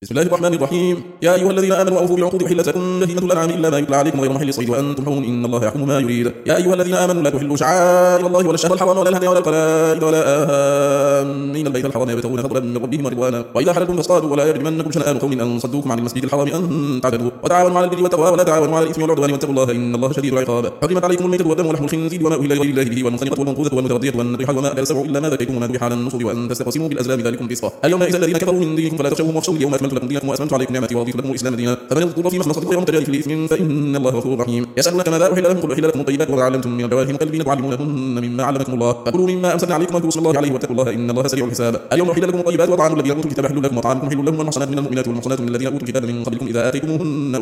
بسم الله الرحمن الرحيم. يا أيها الذين آمنوا أوفوا بالعقود وحلت لكم بهيمة الأنعام إلا ما يتلى عليكم غير محل الصيد وأنتم حرم إن الله يحكم ما يريد. يا أيها الذين آمنوا لا تحلوا شعائر الله ولا الشهر الحرام ولا الهدي ولا القلائد ولا آمين البيت الحرام يبتغون فضلا من ربهم ورضوانا. وإذا حللتم فاصطادوا ولا يجرمنكم شنآن قوم أن صدوكم عن المسجد الحرام أن تعتدوا وتعاونوا على البر والتقوى ولا تعاونوا على الإثم والعدوان واتقوا الله إن الله شديد العقاب. حرمت عليكم الميتة والدم ولحم الخنزير وما أهل لغير الله به والمنخنقة والموقوذة والمتردية والنطيحة وما أكل السبع إلا ما ذكيتم وما ذبح على النصب وأن تستقسموا بالأزلام ذلكم فسقة. اليوم يئس الذين كفروا من دينكم فلا تخشوهم واخشوني اليوم أكملت لكم دينكم وأتممت عليكم نعمتي ورضيت لكم الإسلام دينا فمن اضطر في مخمصة غير متجانف لإثم فإن الله غفور رحيم. يسألونك ماذا أحل لهم قل أحل لكم الطيبات وما علمتم من الجوارح مكلبين تعلمونهن مما علمكم الله فكلوا مما أمسكنا عليكم واذكروا اسم الله عليه واتقوا الله إن الله سريع الحساب. اليوم أحل لكم الطيبات وطعام الذين أوتوا الكتاب حل لكم وطعامكم حل لهم والمحصنات من المؤمنات والمحصنات من الذين أوتوا الكتاب من قبلكم إذا آتيتموهن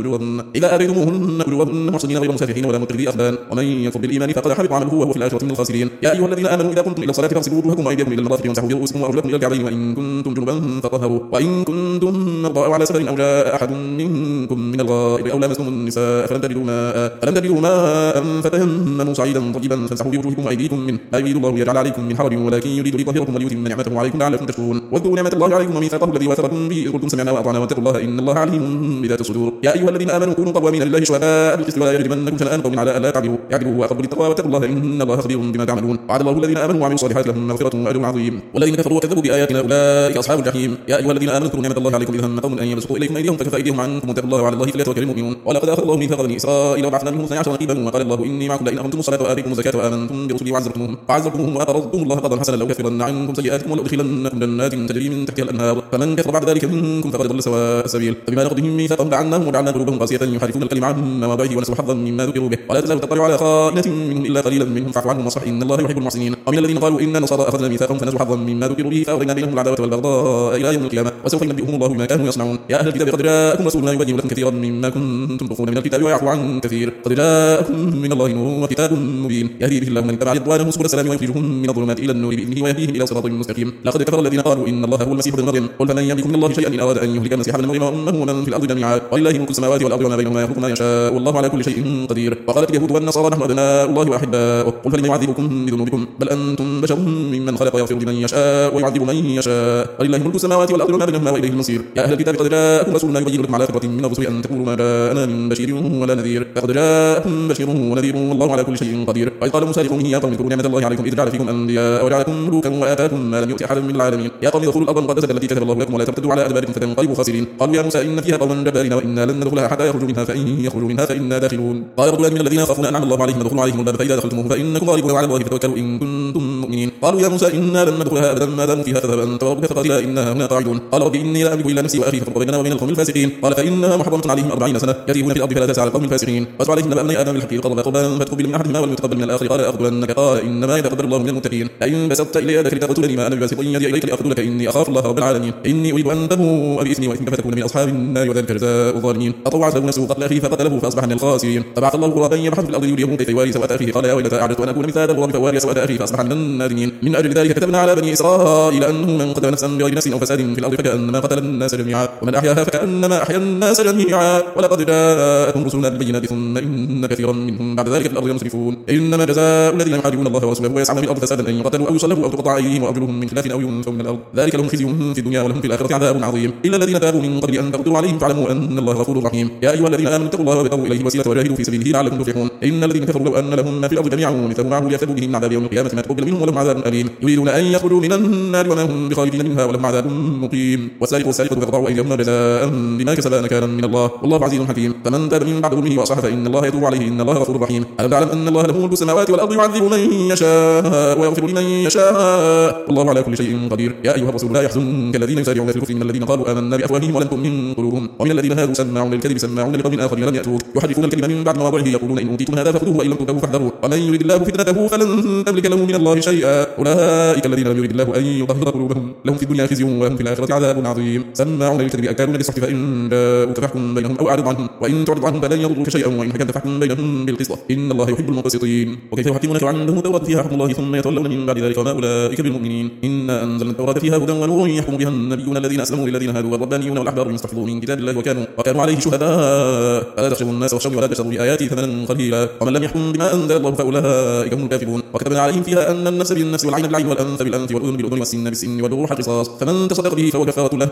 أجورهن محصنين غير مسافحين ولا متخذي أخدان ومن يكفر بالإيمان فقد حبط عمله وهو في الآخرة من الخاسرين. يا أيها الذين آمنوا إذا قمتم إلى الصلاة فاغسلوا وجوهكم وأيديكم إلى المرافق وامسحوا برؤوسكم وأرجلكم إلى الكعبين وإن كنتم جنبا فطهروا وإن كنتم مرضى أو على سفر أو جاء أحد منكم من الغائط أو لامستم النساء فلم تجدوا ماء فتيمموا صعيدا طيبا فامسحوا بوجوهكم وأيديكم منه ما يريد الله ليجعل عليكم من حرج ولكن يريد ليطهركم وليتم نعمته عليكم لعلكم تشكرون. واذكروا نعمة الله عليكم وميثاقه الذي واثقكم به إذ قلتم سمعنا وأطعنا واتقوا الله إن الله عليم بذات الصدور. يا أيها الذين آمنوا كونوا قوامين لله شهداء بالقسط ولا يجرمنكم شنآن قوم على ألا تعدلوا اعدلوا وأقربوا للتقوى واتقوا الله إن الله خبير بما تعملون. وعد الله الذين آمنوا وعملوا الصالحات لهم مغفرة وأجر عظيم والذين كفروا وكذبوا بآياتنا أولئك أصحاب الجحيم. يا أيها الذين آمنوا اذكروا نعمة الله عليكم إذ هم قوم أن يبسطوا إليكم أيديهم فكف أيديهم عنكم واتقوا الله وعلى الله فليتوكل المؤمنون. ولقد أخذ الله ميثاق بني إسرائيل وبعثنا منهم 12 نقيبا وقال الله إني معكم لئن أقمتم الصلاة وآتيتم الزكاة وآمنتم برسلي وعزرتموهم وأقرضتم الله قرضا حسنا لأكفرن عنكم سيئاتكم ولأدخلنكم جنات تجري من تحتها الأنهار فمن كفر بعد ذلك منكم فقد ضل سواء السبيل. فبما نقضهم ميثاقهم لعناهم وجعلنا قلوبهم قاسية يحرفون الكلم عن مواضعه ونسوا حظا مما ذكروا به ولا تزال تطلع على خائنة منهم إلا قليلا منهم فاعف عنهم واصفح إن الله يحب المحسنين. ومن الذين قالوا إنا نصارى أخذنا ميثاقهم فنسوا حظا مما ذكروا به فأغرينا بينهم العداوة والبغضاء إلى يوم القيامة وسوف ينبئهم الله بما كانوا يصنعون. يا أهل الكتاب قد جاءكم رسولنا يبين لكم كثيرا مما كنتم تخفون من الكتاب ويعفو عن كثير قد جاءكم من الله نور وكتاب مبين يهدي به الله من اتبع رضوانه سبل السلام ويخرجهم من الظلمات إلى النور بإذنه ويهديهم إلى صراط مستقيم. لقد كفر الذين قالوا إن الله هو المسيح ابن مريم قل فمن يملك من الله شيئا إن أراد أن يهلك المسيح ابن مريم وأمه ومن في الأرض جميعا ولله ملك السماوات والأرض وما بينهما يخلق ما يشاء والله على كل شيء قدير. وقالت اليهود والنصارى نحن أبناء الله وأحباؤه قل فلم يعذبكم بذنوبكم بل أنتم بشر ممن خلق يغفر لمن يشاء ويعذب من يشاء ولله ملك السماوات والأرض وما بينهما وإليه المصير. يا أهل الكتاب قد جاءكم رسولنا يبين لكم على فترة من الرسل أن تقولوا ما جاءنا من بشير ولا نذير فقد جاءكم بشير ونذير والله على كل شيء قدير. وإذ قال موسى لقومه يا قوم اذكروا نعمة الله عليكم إذ جعل فيكم أنبياء وجعلكم ملوكا وآتاكم ما لم يؤت أحدا من العالمين. يا قوم ادخلوا الأرض المقدسة التي كتب الله لكم ولا ترتدوا على أدباركم فتنقلبوا خاسرين. قالوا يا موسى إن فيها قوما جبارين وإنا لن ندخلها حتى يخرجوا منها فإن يخرجوا منها فإنا داخلون. قال رجلان من الذين يخافون أنعم الله عليهم ادخلوا عليهم الباب فإذا دخلتموه فإنكم غالبون وعلى الله فتوكلوا إن كنتم مؤمنين. قالوا يا موسى إنا لن ندخلها أبدا ما داموا فيها فاذهب أنت وربك فقاتلا إنا هنا قاعدون. قال رب إني لا أملك إلا نفسي وأخي فافرق بيننا وبين القوم الفاسقين. قال فإنها محرمة عليهم 40 سنة يتيهون في الأرض فلا تسعى على القوم الفاسقين. واتل عليهم نبأ ابني آدم بالحق قربا قربانا فتقبل من أحدهما ولم يتقبل من الآخر قال أقتلنك قال إنما يتقبل الله من المتقين. لئن بسطت إلي يدك لتقتلني ما أنا بباسط يدي إليك لأقتلك إني أخاف الله رب العالمين إني أريد أن تبوء بإثمي وإثمك فتكون من أصحاب النار وذلك جزاء الظالمين. فطوعت له نفسه قتل أخيه فقتله فأصبح من الخاسرين. فبعث الله غرابا يبحث في الأرض يريه كيف يواري سوءة أخيه قال يا ويلتى أعجزت أن أكون مثل هذا الغراب فأواري سوءة أخي فأصبح من النادمين. من أجل ذلك كتبنا على بني إسرائيل أنه من قتل نفسا بغير نفس أو فساد في الأرض فكأنما قتل الناس جميعا ومن أحياها فكأنما أحيا الناس جميعا ولقد جاءتهم رسلنا بالبينات ثم إن كثيرا منهم بعد ذلك في الأرض مسرفون. إنما جزاء الذين يحاربون الله ورسوله ويسعون في الأرض فسادا أن يقتلوا أو يصلبوا أو تقطع أيديهم وأرجلهم من خلاف أو ينفوا من الأرض ذلك لهم خزي في الدنيا ولهم في الآخرة عذاب عظيم. إلا الذين تابوا من قبل أن تقدروا عليهم فاعلموا أن الله غفور رحيم. يا أيها الذين آمنوا اتقوا الله وابتغوا إليه الوسيلة وجاهدوا في سبيله لعلكم تفلحون. إن الذين كفروا لو أن لهم ما في الأرض جميعا ومثله معه ليفتدوا به من عذاب يوم القيامة ما تقبل منهم ولهم عذاب أليم. يريدون أن يخرجوا من النار وما هم بخارجين منها ولهم عذاب مقيم. والسارق والسارقة فاقطعوا أيديهما جزاء بما كسبا نكالا من الله والله عزيز حكيم. فمن تاب من بعد ظلمه وأصلح فإن الله يتوب عليه إن الله غفور رحيم. ألم تعلم أن الله له ملك السماوات والأرض يعذب من يشاء ويغفر لمن يشاء والله على كل شيء قدير. يا أيها الرسول لا يحزنك الذين يسارعون في الكفر من الذين قالوا آمنا بأفواههم ولم تؤمن قلوبهم ومن الذين هادوا سماعون للكذب سماعون لقوم آخرين لم يأتوك يحرفون الكلمة من بعد مواضعه يقولون إن أوتيتم هذا فخذوه وإن لم تؤتوه فاحذروا ومن يريد الله فتنته فلن تملك له من الله شيئا أولئك الذين لم يرد الله أن يطهر قلوبهم لهم في الدنيا خزي ولهم في الآخرة عذاب عظيم. سماعون للكذب أكالون للسحت فإن جاءوك فاحكم بينهم أو أعرض عنهم وإن تعرض عنهم فلن يضروك شيئا وإن حكمت فاحكم بينهم بالقسط إن الله يحب المقسطين. وكيف يحكمونك وعندهم التوراة فيها حكم الله ثم يتولون من بعد ذلك وما أولئك بالمؤمنين. إنا أنزلنا التوراة فيها هدى ونور يحكم بها النبيون الذين أسلموا للذين هادوا والربانيون والأحبار بما استحفظوا من كتاب الله وكانوا عليه شهداء فلا تخشوا الناس واخشوني ولا تشتروا بآياتي ثمنا قليلا ومن لم يحكم بما أنزل الله فأولئك هم الكافرون. وكتبنا عليهم فيها أن النفس بالنفس والعين بالعين والأنف بالأنف والأذن بالأذن والسن بالسن والجروح قصاص فمن تصدق به فهو كفارة له ومن لم يحكم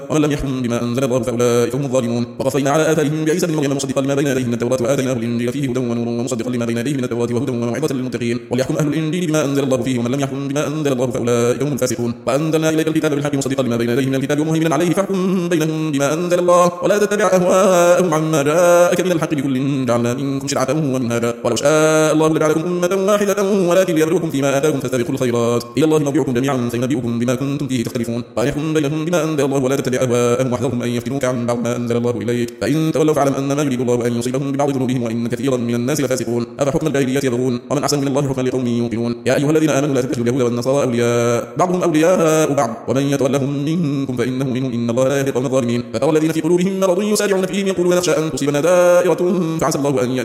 يحكم بما أنزل الله فأولئك هم الظالمون. وقفينا على آثارهم بعيسى بن مريم مصدقا لما بين يديه من التوراة وآتيناه الإنجيل فيه هدى ونور ومصدقا لما بين يديه من التوراة وهدى وموعظة للمتقين. وليحكم أهل الإنجيل بما أنزل الله فيه ومن لم يحكم بما أنزل الله فأولئك هم الفاسقون. وأنزلنا إليك الكتاب بالحق مصدقا لما بين يديه من الكتاب ومهيمنا عليه فاحكم بينهم بما أنزل الله ولا تتبع أهواءهم عما جاءك من الحق لكل جعلنا منكم شرعة ومنهاجا ولو شاء الله لجعلكم أمة واحدة ولكن ليبلوكم فيما آتاكم فاستبقوا الخيرات إلى الله مرجعكم جميعا فينبئكم بما كنتم فيه تختلفون. وأن بينهم بما أنزل الله ولا تتبع أهواءهم واحذرهم أن يفتنوك عن بعض ما أنزل الله إليك فإن تولوا فاعلم أنما يريد الله أن يصيبهم ببعض ذنوبهم وإن كثيرا من الناس لفاسقون. أفحكم الجاهلية يبغون ومن أحسن من الله حكما لقوم يوقنون. يا أيها الذين آمنوا لا تتخذوا اليهود والنصارى أولياء بعضهم أولياء بعض ومن يتولهم منكم فإنه منهم إن الله لا يهدي القوم الظالمين. فترى الذين في قلوبهم مرض يسارعون فيهم يقولون نخشى أن تصيبنا دائرة فعسى الله أن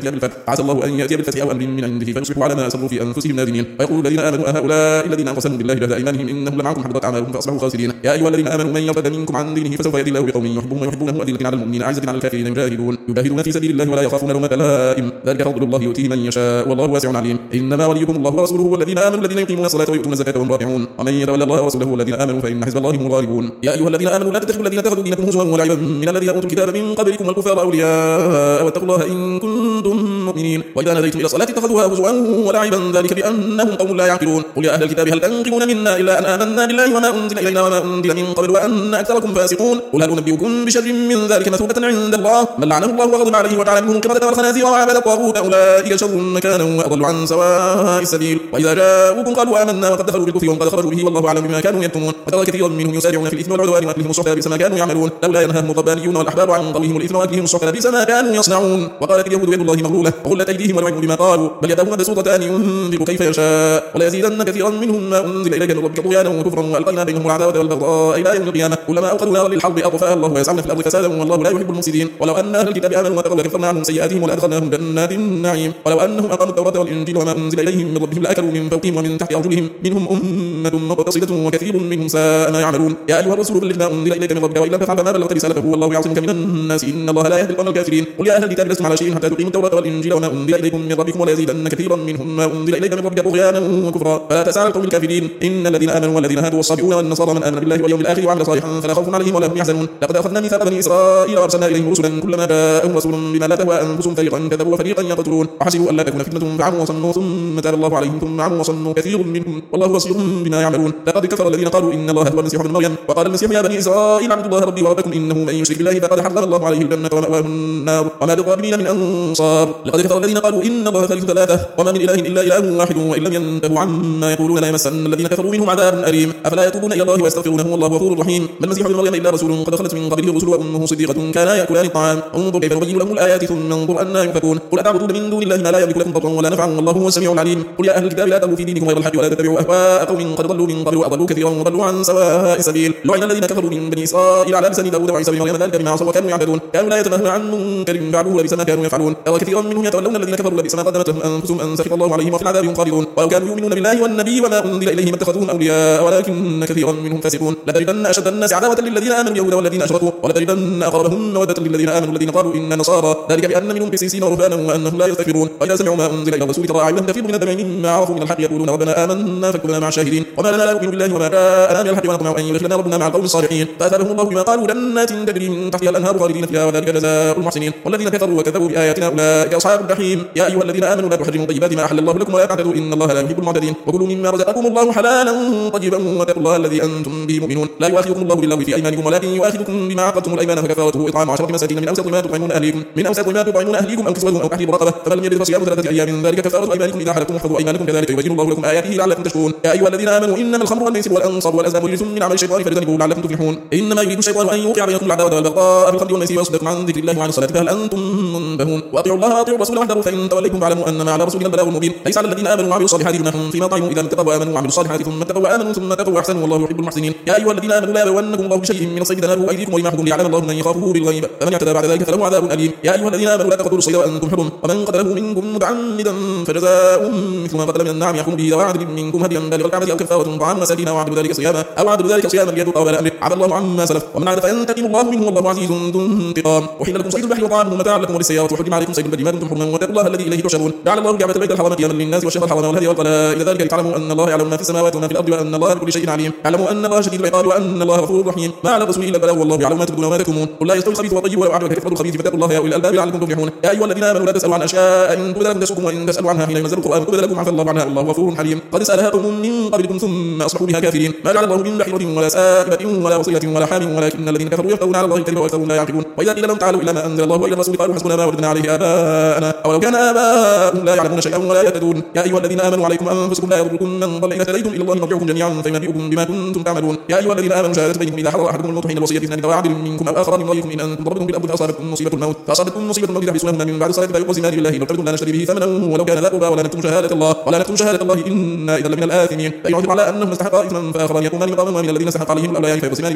يأتي بالفتح أو أمر من عنده فيصبحوا على ما أسروا في أنفسهم نادمين. ويقول الذين آمنوا أهؤلاء الذين أقسموا بالله جهد أيمانهم إنهم لمعكم حبطت أعمالهم فأصبحوا خاسرين. يا أيها الذين آمنوا من يرتد منكم عن دينه فسوف يأتي الله بقوم يحبهم ويحبونه أذلة على المؤمنين أعزة على الكافرين يجاهدون في سبيل الله ولا يخافون لومة لائم ذلك فضل الله يؤتيه من يشاء والله واسع عليم. إنما وليكم الله ورسوله والذين آمنوا الذين يقيمون الصلاة ويؤتون الزكاة وهم راكعون ومن يتولى الله ورسوله والذين آمنوا فإن حزب الله هم الغالبون. يا أيها الذين آمنوا لا تتخذوا الذين اتخذوا دينكم هزوا ولعبا من الذين أوتوا الكتاب من قبلكم والكفار أولياء واتقوا الله إن كنتم مؤمنين. وإذا ناديتم إلى الصلاة اتخذوها هزوا ولعبا ذلك بأنهم قوم لا يعقلون. قل يا أهل الكتاب هل تنقمون منا إلا أن آمنا بالله وما أنزل إلينا وما أنزل من قبل وأن أكثركم فاسقون. قل هل أنبئكم بشر من ذلك مثوبة عند الله من لعنه الله وغضب عليه وجعل منهم القردة والخنازير وعبد الطاغوت أولئك شر مكانا وأضل عن سواء السبيل. وإذا جاءوكم قالوا آمنا وقد دخلوا بالكفر وقد خرجوا به والله أعلم بما كانوا يكتمون. وترى كثيرا منهم يسارعون في الإثم والعدوان وأكلهم السحت بئس ما كانوا يعملون لولا ينهاهم الربانيون والأحبار عن قولهم الإثم وأكلهم السحت بئس ما كانوا يصنعون. وقالت اليهود يد الله مغلولة وغلت أيديهم ولعنوا بما قالوا بل يداه مبسوطتان ينفق كيف يشاء ولا يزيدن كثيرا منهم ما أنزل إليك من ربك طغيانا وكفرا وألقينا بينهم العداوة والبغضاء إلى يوم القيامة كلما أوقدوا نارا للحرب أطفأها الله ويسعون في الأرض فسادا والله لا يحب المفسدين. ولو أن أهل الكتاب آمنوا واتقوا لكفرنا عنهم سيئاتهم ولأدخلناهم جنات النعيم. ولو أنهم أقاموا التوراة والإنجيل وما أنزل إليهم من ربهم لأكلوا من فوقهم ومن تحت أرجلهم منهم أمة مقتصدة وكثير منهم ساء ما يعملون. يا أيها الرسول بلغ ما أنزل إليك من ربك وإن لم تفعل فما بلغت رسالته والله يعصمك من الناس إن الله لا يهدي القوم الكافرين. قل يا أهل الكتاب لستم على شيء حتى تقيموا التوراة والإنجيل وما أنزل إليكم من ربكم ولا يزيدن كثيرا منهم ما أنزل إليك من ربك طغيانا وكفرا فلا تأس على القوم الكافرين. إن الذين آمنوا والذين هادوا والصابئون والنصارى من آمن بالله واليوم الآخر وعمل صالحا فلا خوف عليهم ولا هم يحزنون. لقد أخذنا ميثاق بني إسرائيل وأرسلنا إليهم رسلا كلما جاءهم رسول بما لا تهوى أنفسهم فريقا كذبوا وفريقا يقتلون وحسبوا ألا تكون فتنة فعموا وصموا ثم تاب الله عليهم ثم عموا وصموا كثير منهم والله بصير بما يعملون. لقد كفر الذين قالوا إن الله هو المسيح ابن مريم وقال المسيح يا بني إسرائيل اعبدوا الله ربي وربكم إنه من يشرك بالله فقد حرم الله عليه الجنة ومأواه النار وما للظالمين من أنصار. لقد كفر الذين قالوا إن الله ثالث ثلاثة وما من إله إلا إله واحد وإن لم ينتهوا عما يقولون لا يمسن الذين كفروا منهم عذاب أليم. أفلا يتوبون إلى الله ويستغفرونه والله غفور رحيم. ما المسيح ابن مريم إلا رسول قد خلت من قبله الرسل وأمه صديقة كانا يأكلان الطعام انظر كيف نبين لهم الآيات ثم انظر أنى يؤفكون. قل أتعبدون من دون الله ما لا يملك لكم ضرا ولا نفعا والله هو السميع العليم. قل يا أهل الكتاب لا تغلوا في دينكم غير الحق ولا تتبعوا أهواء قوم قد ضلوا من قبل وأضلوا كثيرا وضلوا عن سواء السبيل. لعن الذين كفروا من بني إسرائيل على لسان داود وعيسى بن مريم ذلك بما عصوا وكانوا يعتدون كانوا لا يتناهون عن منكر فعلوه لبئس ما كانوا يفعلون. ترى كثيرا منهم يتولون الذين كفروا لبئس ما قدمت لهم أنفسهم أن سخط الله عليهم وفي العذاب هم خالدون. ولو كانوا يؤمنون بالله والنبي وما أنزل إليهم اتخذوهم أولياء ولكن كثيرا منهم فاسقون. لتجدن أشد الناس عداوة للذين آمنوا اليهود والذين أشركوا ولتجدن أقربهم مودة للذين آمنوا الذين قالوا إنا نصارى ذلك بأن منهم قسيسين ورهبانا وأنهم لا يستكبرون. وإذا سمعوا ما أنزل إلى الرسول ترى أعينهم تفيض من الدمع مما عرفوا من الحق يقولون ربنا آمنا فاكتبنا مع الشاهدين. وما لنا لا نؤمن بالله وما جاءنا من الحق ونطمع أن يدخلنا ربنا مع القوم الصالحين. فأثابهم الله بما قالوا جنات تجري من تحتها الأنهار خالدين فيها وذلك جزاء المحسنين. والذين كفروا وكذبوا بآياتنا أولئك أصحاب الجحيم. يا أيها الذين آمنوا لا تحرموا طيبات ما أحل الله لكم ولا تعتدوا إن الله لا يحب المعتدين. وكلوا مما رزقكم الله حلالا طيبا واتقوا الله الذي أنتم به مؤمنون. لا يؤاخذكم الله باللغو في أيمانكم ولكن يؤاخذكم بما عقدتم الأيمان فكفارته إطعام 10 مساكين من أوسط ما تطعمون أهليكم أو كسوتهم أو تحرير رقبة فمن لم يجد فصيام 3 أيام ذلك كفارة أيمانكم إذا حلفتم واحفظوا أيمانكم كذلك يبين الله لكم آياته لعلكم تشكرون. يا أيها الذين آمنوا إنما الخمر والميسر والأنصاب والأزلام رجس من عمل الشيطان فاجتنبوه لعلكم تفلحون. إنما يريد الشيطان أن يوقع بينكم العداوة والبغضاء في الخمر والميسر ويصدكم عن ذكر الله وعن الصلاة فهل أنتم منتهون. وأطيعوا الله وأطيعوا الرسول واحذروا فإن توليتم فاعلموا أنما على رسولنا البلاغ المبين. ليس على الذين آمنوا وعملوا الصالحات جناح فيما طعموا إذا اتقوا وآمنوا وعملوا الصالحات ثم اتقوا وآمنوا ثم اتقوا وأحسنوا والله يحب المحسنين. يا أيها الذين آمنوا لا يبلونكم الله بشيء من الصيد تناله أيديكم ورماحكم ليعلم الله من يخافه بالغيب فمن اعتدى بعد ذلك فله عذاب أليم. يا أيها الذين آمنوا لا تقتلوا الصيد وأنتم حرم ومن قتله منكم متعمدا فجزاء مثل ما قتل من النعم يحكم به ذوى عدل منكم هديا بالغ الكعبة أو كفارة طعام مساكين أو عدل ذلك صياما ليذوق وبال أمره عفى الله عما سلف ومن عاد فينتقم الله منه والله عزيز ذو انتقام. وحل لكم صيد البحر وطعامه متاعا لكم وللسيارة وحرم عليكم صيد البر ما دمتم حرما واتقوا الله الذي إليه تحشرون. جعل الله الكعبة البيت الحرام قياما للناس والشهر الحرام والهدي والقلائد ذلك لتعلموا أن الله يعلم ما في السماوات وما في الأرض وأن الله بكل شيء عليم. اعلموا أن الله شديد العقاب وأن الله غفور رحيم. ما على الرسول إلا إلا البلاغ والله يعلم ما تبدون وما تكتمون. قل لا يستوي الخبيث والطيب ولو أعجبك كثرة الخبيث فاتقوا الله يا أولي الألباب لعلكم تفلحون. يا أيها الذين آمنوا لا تسألوا عن أشياء إن تبد لكم تسؤكم وإن تسألوا عنها حين ينزل القرآن تبد لكم عفى الله عنها والله غفور حليم. قد سألها قوم من قبلكم ثم أصبحوا بها كافرين. ما جعل الله من بحيرة ولا سائبة ولا وصيلة ولا حام ولكن الذين كفروا يفترون على الله الكذب وأكثرهم لا يعقلون. وإذا قيل لهم تعالوا إلى ما أنزل الله وإلى الرسول قالوا حسبنا ما وجدنا عليه آباءنا أولو كان آباؤهم لا يعلمون شيئا ولا يهتدون. يا أيها الذين آمنوا عليكم أنفسكم لا يضركم من ضل إذا اهتديتم إلى الله مرجعكم جميعا فينبئكم بما كنتم تعملون. يا أيها الذين آمنوا شهادة بينكم إذا حضر أحدكم الموت حين الوصية اثنان ذوي عدل منكم أو آخران من غيركم إن أنتم ضربتم بالأرض فأصابتكم مصيبة الموت تحبسونهما من بعد الصلاة فيقسمان بالله إن ارتبتم لا نشتري به ثمنا ولو كان ذا قربى ولا نكتم شهادة الله إنا إذا لمن الآثمين. فإن عثر على أنهم استحقا إثما فآخران يقومان مقاما من الذين استحق عليهم الأوليان فيقسمان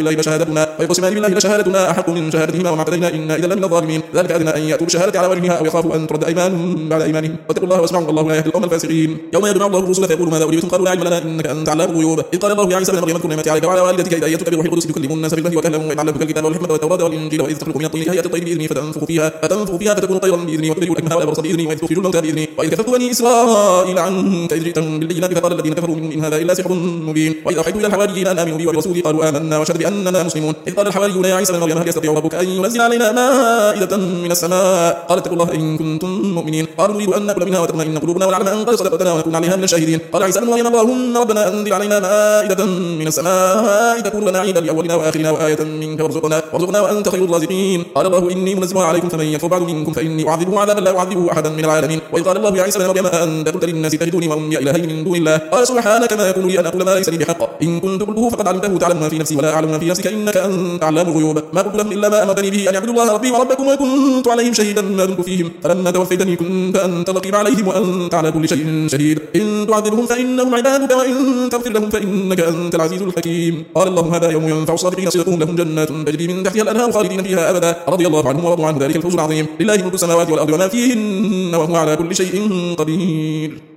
بالله لشهادتنا أحق من شهادتهما وما اعتدينا إنا إذا لمن الظالمين. ذلك أدنى أن يأتوا بشهادة على وجهها أو يخافوا أن ترد أيمان بعد أيمانهم واتقوا الله واسمعوا والله لا يهدي القوم الفاسقين. يوم يجمع الله الرسل فيقول ماذا أجبتم قالوا لا علم لنا إنك أنت علام الغيوب. إذ قال الله يا عيسى ابن مريم اذكر نعمتي عليك وعلى والدتك إذ أيدتك بروح القدس تكلم الناس بالمهد وكهلا وإذ علمتك الكتاب والحكمة والتوراة والإنجيل وإذ تخلق من الطين كهيئة الطير بإذني فتنفخ فيها فتكون طيرا بإذني وتبرئ الأكمه والأبرص بإذني وإذ تخرج الموتى بإذني وإذ كفرت بني إسرائيل عنك إذ جئتهم بالبينات فقال الذين كفروا منهم إن هذا إلا سحر مبين. وإذ أوحيت إلى الحواريين أن آمنوا بي وبرسولي قالوا آمنا واشهد بأننا مسلمون. إذ قال الحواريون يا عيسى ابن مريم هل يستطيع ربك أن ينزل علينا مائدة من السماء قال اتقوا الله إن كنتم مؤمنين. قالوا نريد أن نأكل منها وتطمئن قلوبنا ونعلم أن قد صدقتنا ونكون عليها من الشاهدين. قال عيسى ابن مريم اللهم ربنا أنزل علينا مائدة من السماء تكون لنا عيدا لأولنا وآخرنا وآية منك وارزقنا وأنت خير الرازقين. قال الله إني منزلها عليكم فمن يكفر بعد منكم فإني أعذبه عذابا لا أعذبه أحدا من العالمين. وإذ قال الله يا عيسى ابن مريم أنت قلت للناس اتخذوني وأمي إلهين من دون الله قال سبحانك ما يكون لي أن أقول ما ليس لي بحق إن كنت قلته فقد علمته تعلم ما في نفسي ولا أعلم ما في نفسك إنك أنت علام الغيوب. ما قلت لهم إلا ما أمرتني به أن يعبدوا الله ربي وربكم وكنت عليهم شهيدا ما دمت فيهم فلما توفيتني كنت أنت الرقيب عليهم وأنت على كل شيء شهيد. إن تعذبهم فإنهم عبادك وإن تغفر لهم فإنك أنت العزيز الحكيم. قال الله هذا يوم ينفع الصادقين صدقهم لهم جنات تجري من تحتها الأنهار خالدين فيها أبدا رضي الله عنهم ورضوا عنه ذلك الفوز العظيم. لله ملك السماوات والأرض وما فيهن وهو على كل شيء قدير.